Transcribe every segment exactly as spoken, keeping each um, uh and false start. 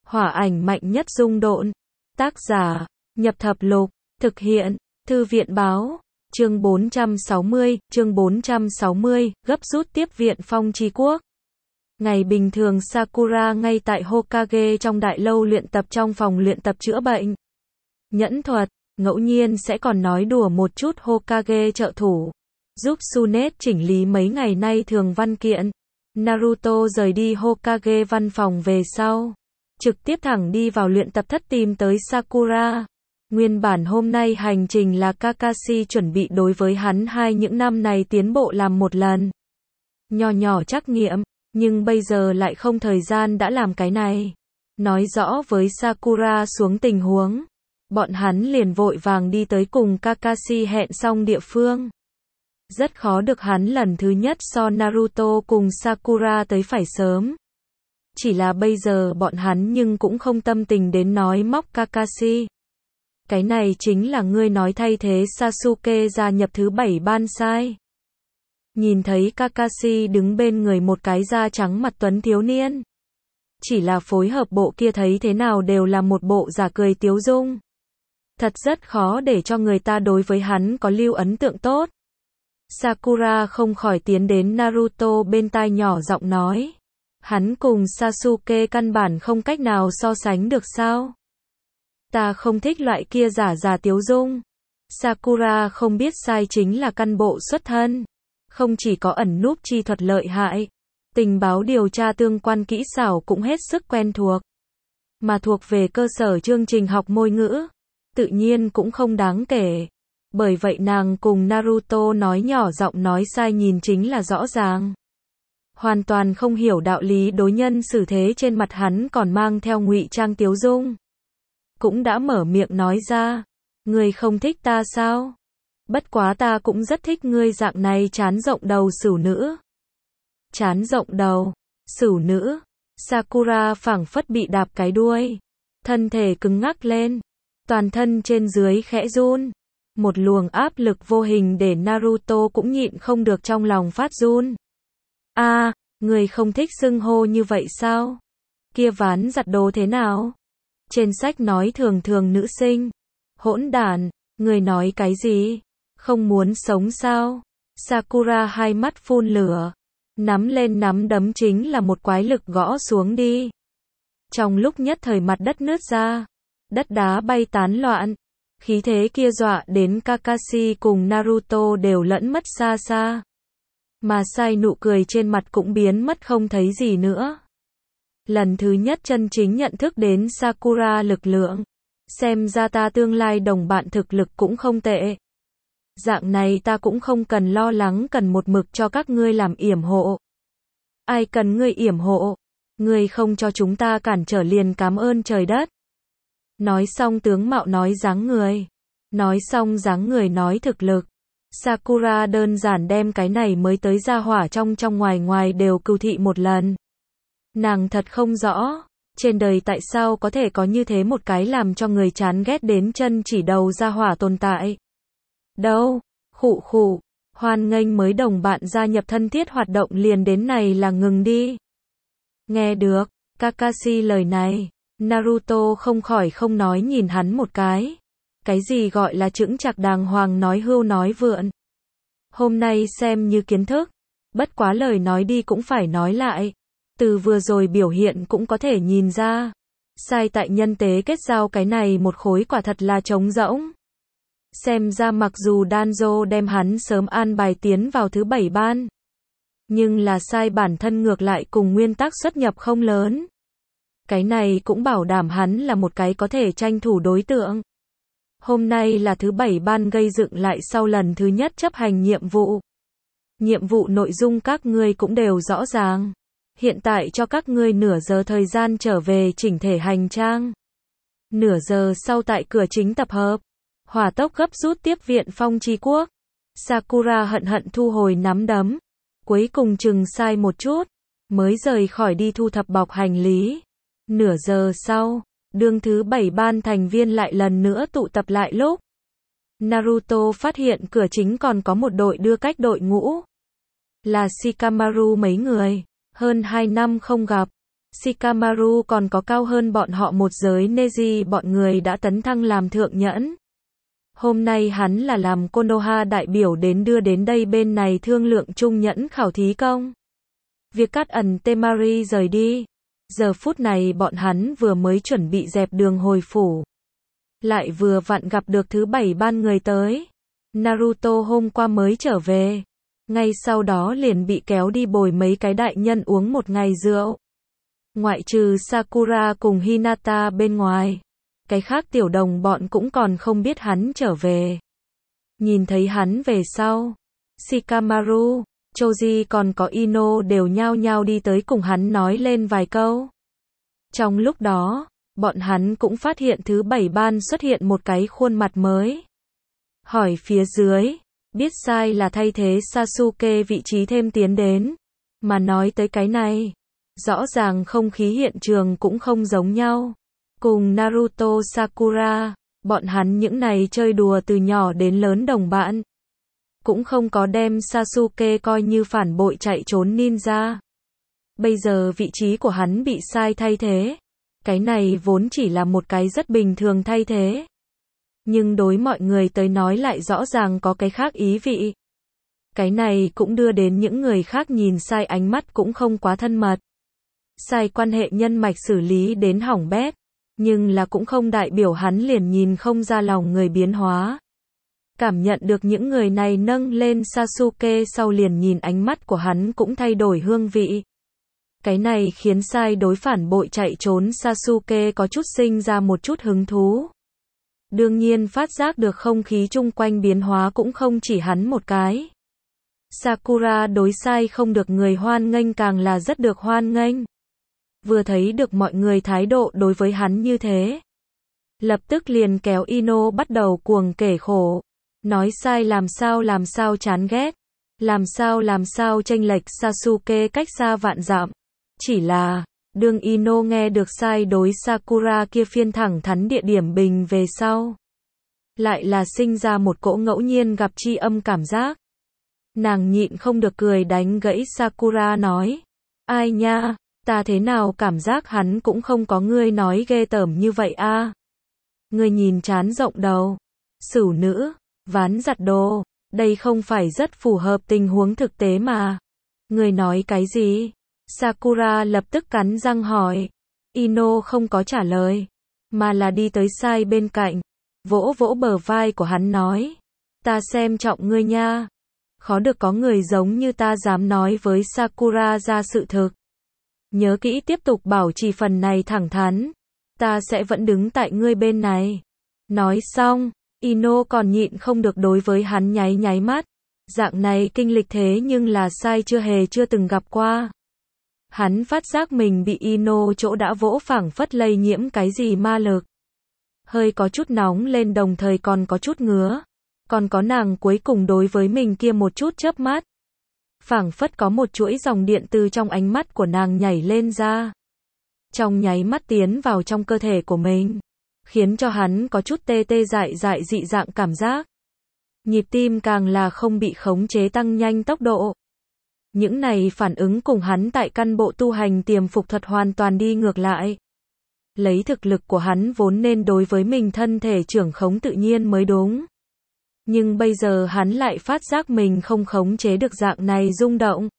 Hỏa ảnh mạnh nhất dung độn. Tác giả, Nhập Thập Lục. Thực hiện, Thư viện Báo. Chương bốn trăm sáu mươi, chương bốn trăm sáu mươi, gấp rút tiếp viện Phong Chi Quốc. Ngày bình thường Sakura ngay tại Hokage trong đại lâu luyện tập trong phòng luyện tập chữa bệnh. Nhẫn thuật, ngẫu nhiên sẽ còn nói đùa một chút Hokage trợ thủ. Giúp Tsunade chỉnh lý mấy ngày nay thường văn kiện. Naruto rời đi Hokage văn phòng về sau. Trực tiếp thẳng đi vào luyện tập thất tìm tới Sakura. Nguyên bản hôm nay hành trình là Kakashi chuẩn bị đối với hắn hai những năm này tiến bộ làm một lần. Nho nhỏ trắc nghiệm, nhưng bây giờ lại không thời gian đã làm cái này. Nói rõ với Sakura xuống tình huống. Bọn hắn liền vội vàng đi tới cùng Kakashi hẹn xong địa phương. Rất khó được hắn lần thứ nhất so Naruto cùng Sakura tới phải sớm. Chỉ là bây giờ bọn hắn nhưng cũng không tâm tình đến nói móc Kakashi. Cái này chính là ngươi nói thay thế Sasuke gia nhập thứ bảy ban sai. Nhìn thấy Kakashi đứng bên người một cái da trắng mặt tuấn thiếu niên. Chỉ là phối hợp bộ kia thấy thế nào đều là một bộ giả cười tiếu dung. Thật rất khó để cho người ta đối với hắn có lưu ấn tượng tốt. Sakura không khỏi tiến đến Naruto bên tai nhỏ giọng nói. Hắn cùng Sasuke căn bản không cách nào so sánh được sao? Ta không thích loại kia giả giả tiếu dung. Sakura không biết sai chính là căn bộ xuất thân. Không chỉ có ẩn núp chi thuật lợi hại. Tình báo điều tra tương quan kỹ xảo cũng hết sức quen thuộc. Mà thuộc về cơ sở chương trình học môi ngữ. Tự nhiên cũng không đáng kể. Bởi vậy nàng cùng Naruto nói nhỏ giọng nói sai nhìn chính là rõ ràng. Hoàn toàn không hiểu đạo lý đối nhân xử thế trên mặt hắn còn mang theo ngụy trang tiếu dung. Cũng đã mở miệng nói ra. Ngươi không thích ta sao? Bất quá ta cũng rất thích ngươi dạng này trán rộng đầu sửu nữ. Trán rộng đầu, sửu nữ. Sakura phảng phất bị đạp cái đuôi. Thân thể cứng ngắc lên. Toàn thân trên dưới khẽ run. Một luồng áp lực vô hình để Naruto cũng nhịn không được trong lòng phát run. A, à, người không thích xưng hô như vậy sao? Kia ván giặt đồ thế nào? Trên sách nói thường thường nữ sinh. Hỗn đản, người nói cái gì? Không muốn sống sao? Sakura hai mắt phun lửa. Nắm lên nắm đấm chính là một quái lực gõ xuống đi. Trong lúc nhất thời mặt đất nứt ra. Đất đá bay tán loạn. Khí thế kia dọa đến Kakashi cùng Naruto đều lẫn mất xa xa. Mà sai nụ cười trên mặt cũng biến mất không thấy gì nữa. Lần thứ nhất chân chính nhận thức đến Sakura lực lượng. Xem ra ta tương lai đồng bạn thực lực cũng không tệ. Dạng này ta cũng không cần lo lắng cần một mực cho các ngươi làm yểm hộ. Ai cần ngươi yểm hộ? Ngươi không cho chúng ta cản trở liền cảm ơn trời đất. Nói xong tướng mạo nói dáng người. Nói xong dáng người nói thực lực. Sakura đơn giản đem cái này mới tới ra hỏa trong trong ngoài ngoài đều cừu thị một lần. Nàng thật không rõ. Trên đời tại sao có thể có như thế một cái làm cho người chán ghét đến chân chỉ đầu ra hỏa tồn tại. Đâu, khụ khụ, hoan nghênh mới đồng bạn gia nhập thân thiết hoạt động liền đến này là ngừng đi. Nghe được, Kakashi lời này. Naruto không khỏi không nói nhìn hắn một cái. Cái gì gọi là chững chạc đàng hoàng nói hưu nói vượn. Hôm nay xem như kiến thức. Bất quá lời nói đi cũng phải nói lại. Từ vừa rồi biểu hiện cũng có thể nhìn ra. Sai tại nhân tế kết giao cái này một khối quả thật là trống rỗng. Xem ra mặc dù Danzo đem hắn sớm an bài tiến vào thứ bảy ban. Nhưng là sai bản thân ngược lại cùng nguyên tắc xuất nhập không lớn. Cái này cũng bảo đảm hắn là một cái có thể tranh thủ đối tượng. Hôm nay là thứ bảy ban gây dựng lại sau lần thứ nhất chấp hành nhiệm vụ. Nhiệm vụ nội dung các ngươi cũng đều rõ ràng. Hiện tại cho các ngươi nửa giờ thời gian trở về chỉnh thể hành trang. Nửa giờ sau tại cửa chính tập hợp. Hỏa tốc gấp rút tiếp viện Phong Chi Quốc. Sakura hận hận thu hồi nắm đấm. Cuối cùng chừng sai một chút. Mới rời khỏi đi thu thập bọc hành lý. Nửa giờ sau, đương thứ bảy ban thành viên lại lần nữa tụ tập lại lúc. Naruto phát hiện cửa chính còn có một đội đưa cách đội ngũ. Là Shikamaru mấy người. Hơn hai năm không gặp. Shikamaru còn có cao hơn bọn họ một giới Neji, bọn người đã tấn thăng làm thượng nhẫn. Hôm nay hắn là làm Konoha đại biểu đến đưa đến đây bên này thương lượng chung nhẫn khảo thí công. Việc cắt ẩn Temari rời đi. Giờ phút này bọn hắn vừa mới chuẩn bị dẹp đường hồi phủ. Lại vừa vặn gặp được thứ bảy ban người tới. Naruto hôm qua mới trở về. Ngay sau đó liền bị kéo đi bồi mấy cái đại nhân uống một ngày rượu. Ngoại trừ Sakura cùng Hinata bên ngoài. Cái khác tiểu đồng bọn cũng còn không biết hắn trở về. Nhìn thấy hắn về sau. Shikamaru, Choji còn có Ino đều nhao nhao đi tới cùng hắn nói lên vài câu. Trong lúc đó, bọn hắn cũng phát hiện thứ bảy ban xuất hiện một cái khuôn mặt mới. Hỏi phía dưới, biết sai là thay thế Sasuke vị trí thêm tiến đến. Mà nói tới cái này, rõ ràng không khí hiện trường cũng không giống nhau. Cùng Naruto Sakura, bọn hắn những này chơi đùa từ nhỏ đến lớn đồng bạn. Cũng không có đem Sasuke coi như phản bội chạy trốn ninja. Bây giờ vị trí của hắn bị sai thay thế. Cái này vốn chỉ là một cái rất bình thường thay thế. Nhưng đối mọi người tới nói lại rõ ràng có cái khác ý vị. Cái này cũng đưa đến những người khác nhìn sai ánh mắt cũng không quá thân mật. Sai quan hệ nhân mạch xử lý đến hỏng bét. Nhưng là cũng không đại biểu hắn liền nhìn không ra lòng người biến hóa. Cảm nhận được những người này nâng lên Sasuke sau liền nhìn ánh mắt của hắn cũng thay đổi hương vị. Cái này khiến sai đối phản bội chạy trốn Sasuke có chút sinh ra một chút hứng thú. Đương nhiên phát giác được không khí chung quanh biến hóa cũng không chỉ hắn một cái. Sakura đối sai không được người hoan nghênh càng là rất được hoan nghênh. Vừa thấy được mọi người thái độ đối với hắn như thế. Lập tức liền kéo Ino bắt đầu cuồng kể khổ. Nói sai làm sao làm sao chán ghét. Làm sao làm sao chênh lệch Sasuke cách xa vạn dặm. Chỉ là, đương Ino nghe được sai đối Sakura kia phiên thẳng thắn địa điểm bình về sau. Lại là sinh ra một cỗ ngẫu nhiên gặp tri âm cảm giác. Nàng nhịn không được cười đánh gãy Sakura nói. Ai nha, ta thế nào cảm giác hắn cũng không có ngươi nói ghê tởm như vậy a. Ngươi nhìn chán rộng đầu. Sửu nữ, ván giặt đồ, đây không phải rất phù hợp tình huống thực tế mà. Ngươi nói cái gì? Sakura lập tức cắn răng hỏi. Ino không có trả lời, mà là đi tới sai bên cạnh, vỗ vỗ bờ vai của hắn nói. Ta xem trọng ngươi nha. Khó được có người giống như ta dám nói với Sakura ra sự thực. Nhớ kỹ tiếp tục bảo trì phần này thẳng thắn. Ta sẽ vẫn đứng tại ngươi bên này. Nói xong, Ino còn nhịn không được đối với hắn nháy nháy mắt. Dạng này kinh lịch thế nhưng là sai chưa hề chưa từng gặp qua. Hắn phát giác mình bị Ino chỗ đã vỗ phảng phất lây nhiễm cái gì ma lực. Hơi có chút nóng lên đồng thời còn có chút ngứa. Còn có nàng cuối cùng đối với mình kia một chút chớp mắt. Phảng phất có một chuỗi dòng điện từ trong ánh mắt của nàng nhảy lên ra. Trong nháy mắt tiến vào trong cơ thể của mình. Khiến cho hắn có chút tê tê dại dại dị dạng cảm giác. Nhịp tim càng là không bị khống chế tăng nhanh tốc độ. Những này phản ứng cùng hắn tại căn bộ tu hành tiềm phục thuật hoàn toàn đi ngược lại. Lấy thực lực của hắn vốn nên đối với mình thân thể trưởng khống tự nhiên mới đúng. Nhưng bây giờ hắn lại phát giác mình không khống chế được dạng này rung động.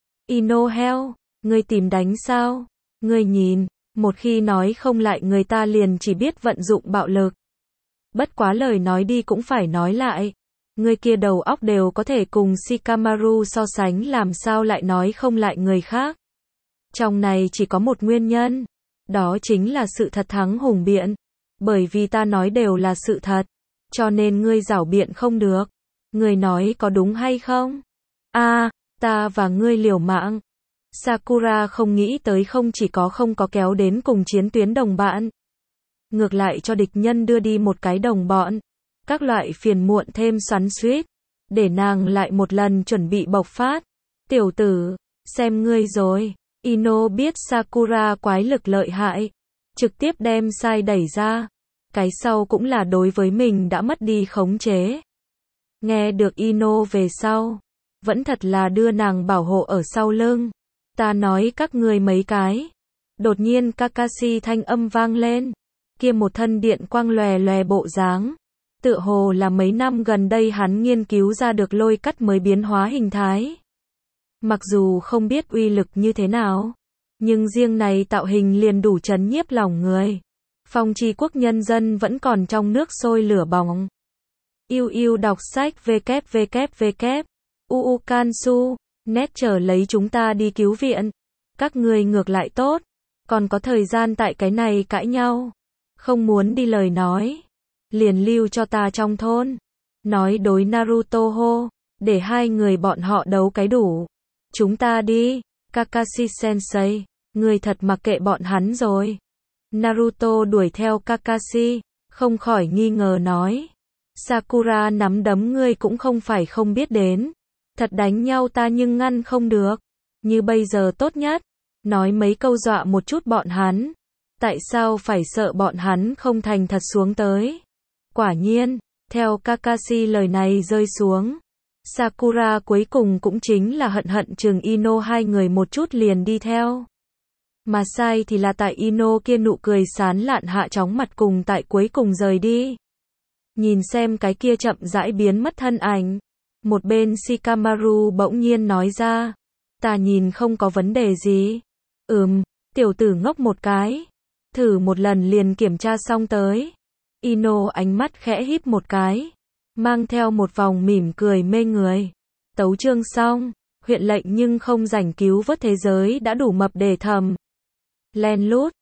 Ino hell, ngươi tìm đánh sao? Ngươi nhìn, một khi nói không lại người ta liền chỉ biết vận dụng bạo lực. Bất quá lời nói đi cũng phải nói lại. Người kia đầu óc đều có thể cùng Shikamaru so sánh làm sao lại nói không lại người khác. Trong này chỉ có một nguyên nhân. Đó chính là sự thật thắng hùng biện. Bởi vì ta nói đều là sự thật. Cho nên ngươi giảo biện không được. Ngươi nói có đúng hay không? A, à, ta và ngươi liều mạng. Sakura không nghĩ tới không chỉ có không có kéo đến cùng chiến tuyến đồng bạn. Ngược lại cho địch nhân đưa đi một cái đồng bọn. Các loại phiền muộn thêm xoắn xuýt. Để nàng lại một lần chuẩn bị bộc phát. Tiểu tử, xem ngươi rồi. Ino biết Sakura quái lực lợi hại. Trực tiếp đem sai đẩy ra. Cái sau cũng là đối với mình đã mất đi khống chế. Nghe được Ino về sau. Vẫn thật là đưa nàng bảo hộ ở sau lưng. Ta nói các ngươi mấy cái. Đột nhiên Kakashi thanh âm vang lên. Kia một thân điện quang lòe lòe bộ dáng. Tựa hồ là mấy năm gần đây hắn nghiên cứu ra được lôi cắt mới biến hóa hình thái. Mặc dù không biết uy lực như thế nào, nhưng riêng này tạo hình liền đủ chấn nhiếp lòng người. Phong Chi Quốc nhân dân vẫn còn trong nước sôi lửa bỏng. Yêu yêu đọc sách www. uu Kansu, net trở lấy chúng ta đi cứu viện. Các người ngược lại tốt, còn có thời gian tại cái này cãi nhau. Không muốn đi lời nói, liền lưu cho ta trong thôn. Nói đối Naruto hô, để hai người bọn họ đấu cái đủ. Chúng ta đi, Kakashi Sensei, người thật mặc kệ bọn hắn rồi. Naruto đuổi theo Kakashi, không khỏi nghi ngờ nói. Sakura nắm đấm ngươi cũng không phải không biết đến. Thật đánh nhau ta nhưng ngăn không được. Như bây giờ tốt nhất, nói mấy câu dọa một chút bọn hắn. Tại sao phải sợ bọn hắn không thành thật xuống tới? Quả nhiên, theo Kakashi lời này rơi xuống, Sakura cuối cùng cũng chính là hận hận chừng Ino hai người một chút liền đi theo. Mà sai thì là tại Ino kia nụ cười sán lạn hạ chóng mặt cùng tại cuối cùng rời đi. Nhìn xem cái kia chậm rãi biến mất thân ảnh. Một bên Shikamaru bỗng nhiên nói ra. Ta nhìn không có vấn đề gì. Ừm, tiểu tử ngốc một cái. Thử một lần liền kiểm tra xong tới. Ino ánh mắt khẽ híp một cái. Mang theo một vòng mỉm cười mê người. Tấu chương xong. Huyện lệnh nhưng không rảnh cứu vớt thế giới đã đủ mập để thầm. Len lút.